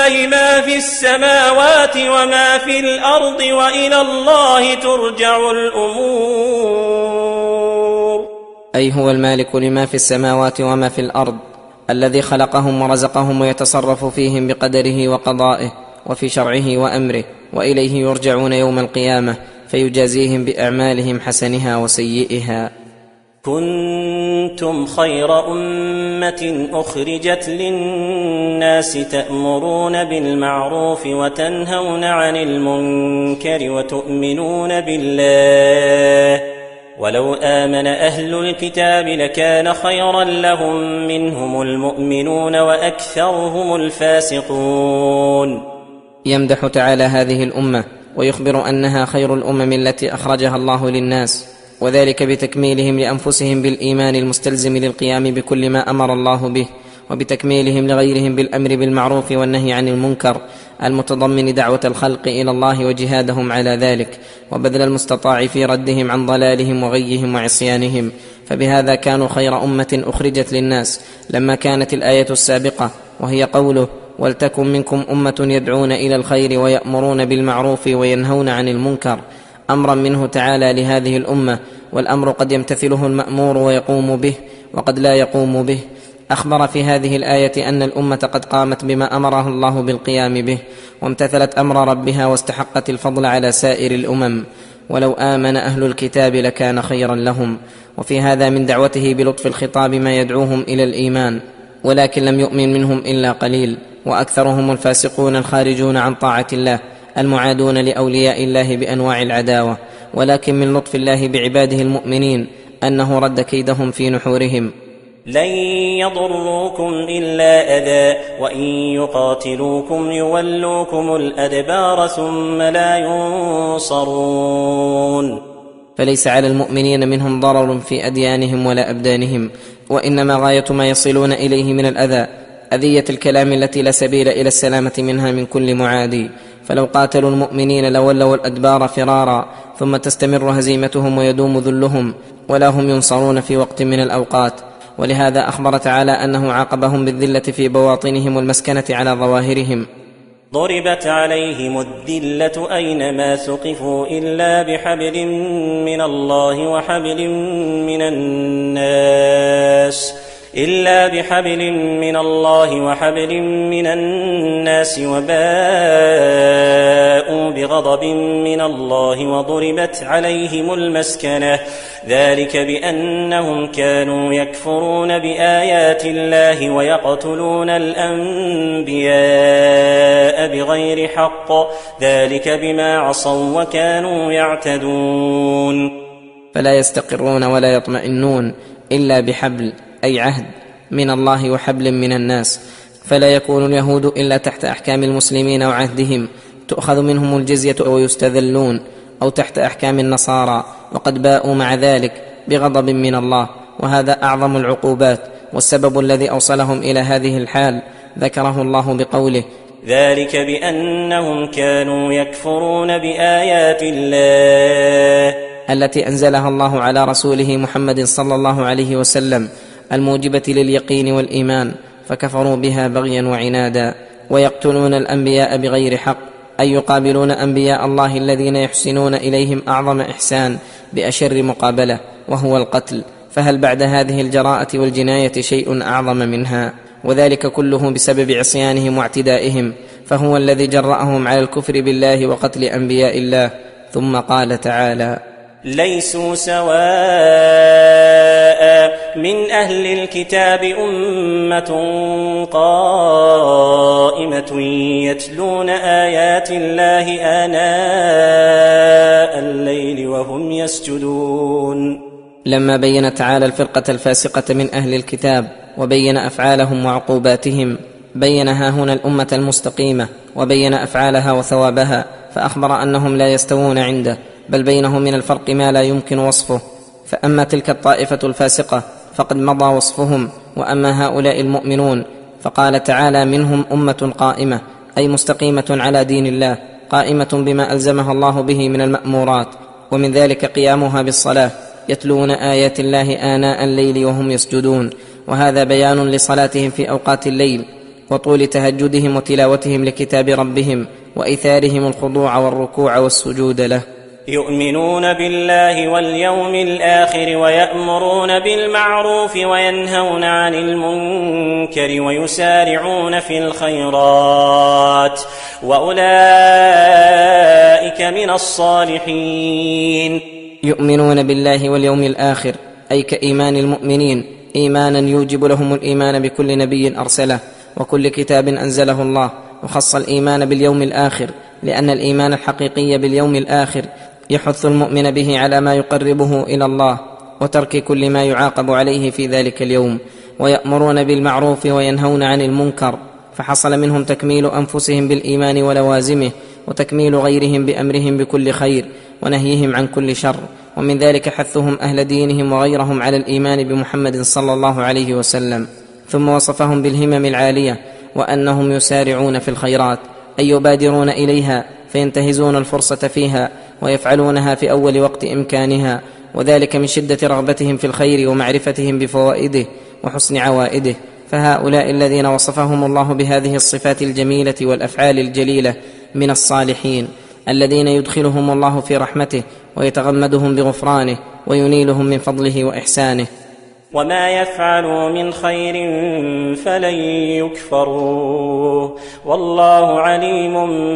ولله ما في السماوات وما في الأرض وإلى الله ترجع الأمور. أي هو المالك لما في السماوات وما في الأرض، الذي خلقهم ورزقهم ويتصرف فيهم بقدره وقضائه وفي شرعه وأمره، وإليه يرجعون يوم القيامة فيجازيهم بأعمالهم حسنها وسيئها. كنتم خير أمة أخرجت للناس تأمرون بالمعروف وتنهون عن المنكر وتؤمنون بالله، ولو آمن أهل الكتاب لكان خيرا لهم منهم المؤمنون وأكثرهم الفاسقون. يمدح تعالى هذه الأمة ويخبر أنها خير الأمم التي أخرجها الله للناس، وذلك بتكميلهم لأنفسهم بالإيمان المستلزم للقيام بكل ما أمر الله به، وبتكميلهم لغيرهم بالأمر بالمعروف والنهي عن المنكر المتضمن دعوة الخلق إلى الله وجهادهم على ذلك، وبذل المستطاع في ردهم عن ضلالهم وغيهم وعصيانهم. فبهذا كانوا خير أمة أخرجت للناس لما كانت الآية السابقة، وهي قوله: ولتكن منكم أمة يدعون إلى الخير ويأمرون بالمعروف وينهون عن المنكر، أمرا منه تعالى لهذه الأمة، والأمر قد يمتثله المأمور ويقوم به وقد لا يقوم به. أخبر في هذه الآية أن الأمة قد قامت بما أمره الله بالقيام به، وامتثلت أمر ربها واستحقت الفضل على سائر الأمم. ولو آمن أهل الكتاب لكان خيرا لهم. وفي هذا من دعوته بلطف الخطاب ما يدعوهم إلى الإيمان، ولكن لم يؤمن منهم إلا قليل، وأكثرهم الفاسقون الخارجون عن طاعة الله المعادون لأولياء الله بأنواع العداوة. ولكن من لطف الله بعباده المؤمنين أنه رد كيدهم في نحورهم. لن يضروكم إلا أذى وإن يقاتلوكم يولوكم الأدبار ثم لا ينصرون. فليس على المؤمنين منهم ضرر في أديانهم ولا أبدانهم، وإنما غاية ما يصلون إليه من الأذى أذية الكلام التي لا سبيل إلى السلامة منها من كل معادي. فلو قاتلوا المؤمنين لولوا الأدبار فرارا، ثم تستمر هزيمتهم ويدوم ذلهم، ولا هم ينصرون في وقت من الأوقات. ولهذا أخبر تعالى أنه عاقبهم بالذلة في بواطنهم والمسكنة على ظواهرهم. ضربت عليهم الذلة أينما ثقفوا إلا بحبل من الله وحبل من الناس وباءوا بغضب من الله وضربت عليهم المسكنة، ذلك بأنهم كانوا يكفرون بآيات الله ويقتلون الأنبياء بغير حق، ذلك بما عصوا وكانوا يعتدون. فلا يستقرون ولا يطمئنون إلا بحبل، أي عهد من الله وحبل من الناس. فلا يكون اليهود إلا تحت أحكام المسلمين وعهدهم، تؤخذ منهم الجزية ويستذلون، أو تحت أحكام النصارى، وقد باءوا مع ذلك بغضب من الله، وهذا أعظم العقوبات. والسبب الذي أوصلهم إلى هذه الحال ذكره الله بقوله: ذلك بأنهم كانوا يكفرون بآيات الله التي أنزلها الله على رسوله محمد صلى الله عليه وسلم، الموجبة لليقين والإيمان، فكفروا بها بغيا وعنادا. ويقتلون الأنبياء بغير حق، أي يقابلون أنبياء الله الذين يحسنون إليهم أعظم إحسان بأشر مقابلة، وهو القتل. فهل بعد هذه الجراءة والجناية شيء أعظم منها؟ وذلك كله بسبب عصيانهم واعتدائهم، فهو الذي جرأهم على الكفر بالله وقتل أنبياء الله. ثم قال تعالى: ليسوا سواء من أهل الكتاب أمة قائمة يتلون آيات الله آناء الليل وهم يسجدون. لما بين تعالى الفرقة الفاسقة من أهل الكتاب وبين أفعالهم وعقوباتهم، بين هاهنا الأمة المستقيمة وبين أفعالها وثوابها، فأخبر أنهم لا يستوون عنده، بل بينهم من الفرق ما لا يمكن وصفه. فأما تلك الطائفة الفاسقة فقد مضى وصفهم، وأما هؤلاء المؤمنون فقال تعالى: منهم أمة قائمة، أي مستقيمة على دين الله، قائمة بما ألزمها الله به من المأمورات، ومن ذلك قيامها بالصلاة، يتلون آيات الله آناء الليل وهم يسجدون. وهذا بيان لصلاتهم في أوقات الليل، وطول تهجدهم وتلاوتهم لكتاب ربهم وإيثارهم الخضوع والركوع والسجود له. يؤمنون بالله واليوم الآخر ويأمرون بالمعروف وينهون عن المنكر ويسارعون في الخيرات وأولئك من الصالحين. يؤمنون بالله واليوم الآخر أي كإيمان المؤمنين إيمانا يوجب لهم الإيمان بكل نبي أرسله وكل كتاب أنزله الله، وخص الإيمان باليوم الآخر لأن الإيمان الحقيقي باليوم الآخر يحث المؤمن به على ما يقربه إلى الله وترك كل ما يعاقب عليه في ذلك اليوم. ويأمرون بالمعروف وينهون عن المنكر، فحصل منهم تكميل أنفسهم بالإيمان ولوازمه، وتكميل غيرهم بأمرهم بكل خير ونهيهم عن كل شر. ومن ذلك حثهم أهل دينهم وغيرهم على الإيمان بمحمد صلى الله عليه وسلم. ثم وصفهم بالهمم العالية وأنهم يسارعون في الخيرات أي يبادرون إليها فينتهزون الفرصة فيها ويفعلونها في أول وقت إمكانها، وذلك من شدة رغبتهم في الخير ومعرفتهم بفوائده وحسن عوائده. فهؤلاء الذين وصفهم الله بهذه الصفات الجميلة والأفعال الجليلة من الصالحين الذين يدخلهم الله في رحمته ويتغمدهم بغفرانه وينيلهم من فضله وإحسانه. وما يفعلوا من خير فلن يكفروه والله عليم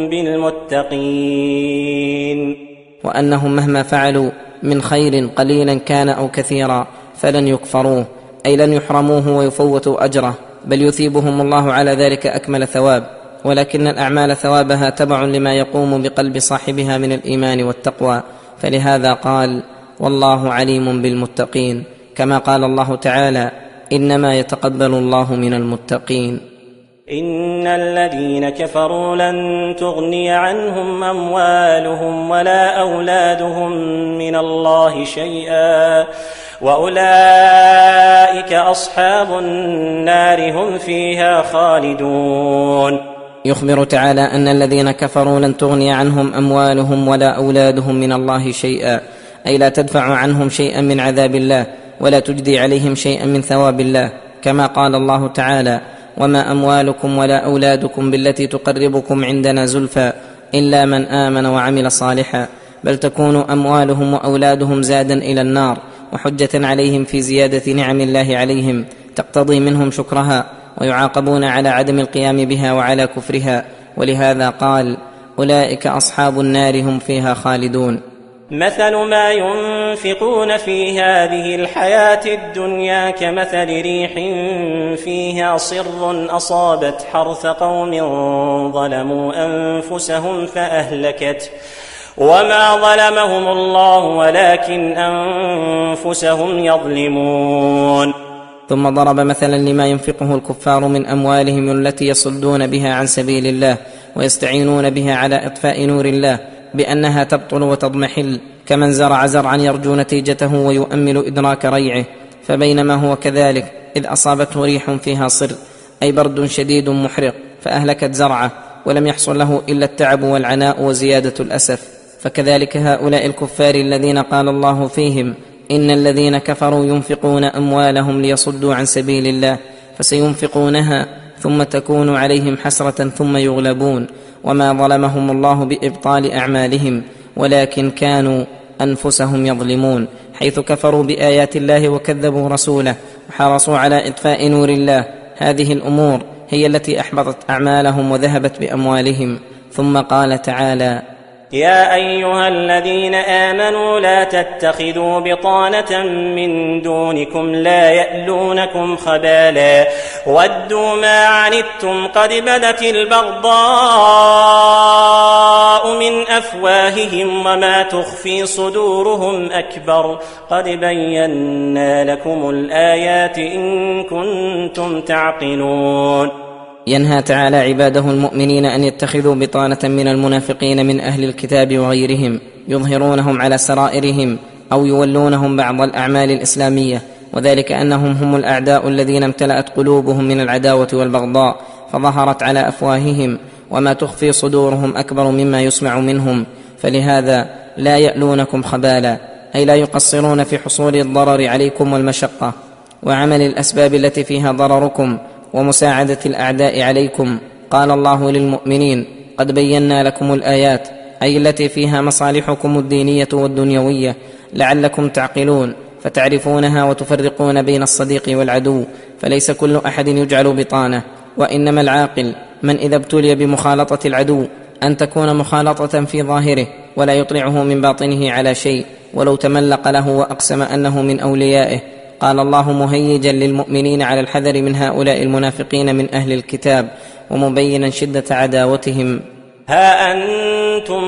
بالمتقين. وأنهم مهما فعلوا من خير قليلا كان أو كثيرا فلن يكفروه أي لن يحرموه ويفوتوا أجره، بل يثيبهم الله على ذلك أكمل ثواب. ولكن الأعمال ثوابها تبع لما يقوم بقلب صاحبها من الإيمان والتقوى، فلهذا قال والله عليم بالمتقين، كما قال الله تعالى إنما يتقبل الله من المتقين. إن الذين كفروا لن تغني عنهم أموالهم ولا أولادهم من الله شيئا وأولئك أصحاب النار هم فيها خالدون. يخبر تعالى أن الذين كفروا لن تغني عنهم أموالهم ولا أولادهم من الله شيئا، أي لا تدفع عنهم شيئا من عذاب الله ولا تجدي عليهم شيئا من ثواب الله، كما قال الله تعالى وما أموالكم ولا أولادكم بالتي تقربكم عندنا زلفى إلا من آمن وعمل صالحا، بل تكون أموالهم وأولادهم زادا إلى النار وحجة عليهم في زيادة نعم الله عليهم تقتضي منهم شكرها، ويعاقبون على عدم القيام بها وعلى كفرها. ولهذا قال أولئك أصحاب النار هم فيها خالدون. مثل ما ينفقون في هذه الحياة الدنيا كمثل ريح فيها صر أصابت حرث قوم ظلموا أنفسهم فأهلكت، وما ظلمهم الله ولكن أنفسهم يظلمون. ثم ضرب مثلا لما ينفقه الكفار من أموالهم التي يصدون بها عن سبيل الله ويستعينون بها على إطفاء نور الله بأنها تبطل وتضمحل، كمن زرع زرعا يرجو نتيجته ويؤمل إدراك ريعه، فبينما هو كذلك إذ أصابته ريح فيها صر أي برد شديد محرق فأهلكت زرعه ولم يحصل له إلا التعب والعناء وزيادة الأسف. فكذلك هؤلاء الكفار الذين قال الله فيهم إن الذين كفروا ينفقون أموالهم ليصدوا عن سبيل الله فسينفقونها ثم تكون عليهم حسرة ثم يغلبون، وما ظلمهم الله بإبطال أعمالهم ولكن كانوا أنفسهم يظلمون، حيث كفروا بآيات الله وكذبوا رسوله وحرصوا على إطفاء نور الله. هذه الأمور هي التي أحبطت أعمالهم وذهبت بأموالهم. ثم قال تعالى يا أيها الذين آمنوا لا تتخذوا بطانة من دونكم لا يألونكم خبالا ودوا ما عنتم قد بدت البغضاء من أفواههم وما تخفي صدورهم أكبر قد بينا لكم الآيات إن كنتم تعقلون. ينهى تعالى عباده المؤمنين أن يتخذوا بطانة من المنافقين من أهل الكتاب وغيرهم يظهرونهم على سرائرهم أو يولونهم بعض الأعمال الإسلامية، وذلك أنهم هم الأعداء الذين امتلأت قلوبهم من العداوة والبغضاء فظهرت على أفواههم، وما تخفي صدورهم أكبر مما يسمع منهم، فلهذا لا يألونكم خبالا أي لا يقصرون في حصول الضرر عليكم والمشقة وعمل الأسباب التي فيها ضرركم، ومساعدة الأعداء عليكم. قال الله للمؤمنين: قد بينا لكم الآيات، أي التي فيها مصالحكم الدينية والدنيوية، لعلكم تعقلون، فتعرفونها وتفرقون بين الصديق والعدو، فليس كل أحد يجعل بطانة، وإنما العاقل من إذا ابتلي بمخالطة العدو أن تكون مخالطة في ظاهره ولا يطلعه من باطنه على شيء، ولو تملق له وأقسم أنه من أوليائه. قال الله مهيجا للمؤمنين على الحذر من هؤلاء المنافقين من أهل الكتاب، ومبينا شدة عداوتهم: ها أنتم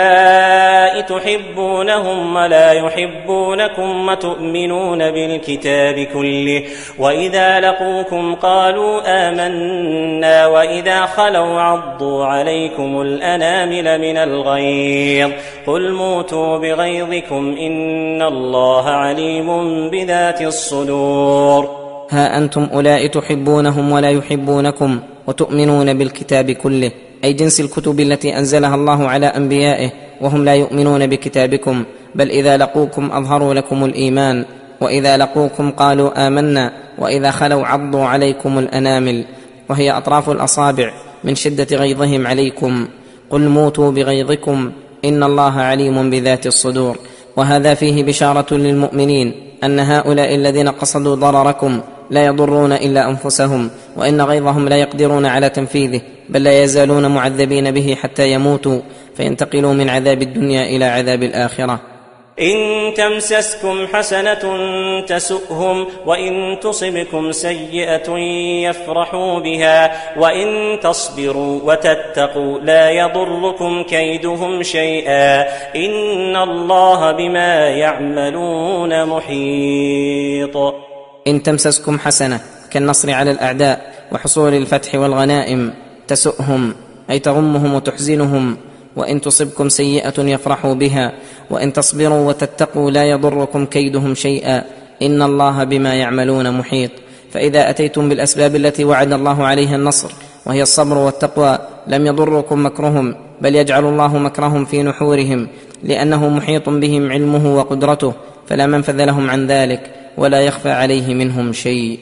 أولئك تحبونهم ولا يحبونكم وتؤمنون بالكتاب كله، وإذا لقوكم قالوا آمنا، وإذا خلوا عضوا عليكم الأنامل من الغيظ، قل موتوا بغيظكم إن الله عليم بذات الصدور. ها أنتم أولئك تحبونهم ولا يحبونكم وتؤمنون بالكتاب كله، أي جنس الكتب التي أنزلها الله على أنبيائه، وهم لا يؤمنون بكتابكم، بل إذا لقوكم أظهروا لكم الإيمان، وإذا لقوكم قالوا آمنا، وإذا خلوا عضوا عليكم الأنامل، وهي أطراف الأصابع، من شدة غيظهم عليكم. قل موتوا بغيظكم إن الله عليم بذات الصدور. وهذا فيه بشارة للمؤمنين أن هؤلاء الذين قصدوا ضرركم لا يضرون إلا أنفسهم، وإن غيظهم لا يقدرون على تنفيذه، بل لا يزالون معذبين به حتى يموتوا، فينتقلوا من عذاب الدنيا إلى عذاب الآخرة. إن تمسسكم حسنة تسؤهم، وإن تصبكم سيئة يفرحوا بها، وإن تصبروا وتتقوا لا يضركم كيدهم شيئا، إن الله بما يعملون محيط. إن تمسسكم حسنة كالنصر على الأعداء وحصول الفتح والغنائم تسؤهم، أي تغمهم وتحزنهم. وإن تصبكم سيئة يفرحوا بها، وإن تصبروا وتتقوا لا يضركم كيدهم شيئا، إن الله بما يعملون محيط. فإذا أتيتم بالأسباب التي وعد الله عليها النصر، وهي الصبر والتقوى، لم يضركم مكرهم، بل يجعل الله مكرهم في نحورهم، لأنه محيط بهم علمه وقدرته، فلا منفذ لهم عن ذلك، ولا يخفى عليه منهم شيء.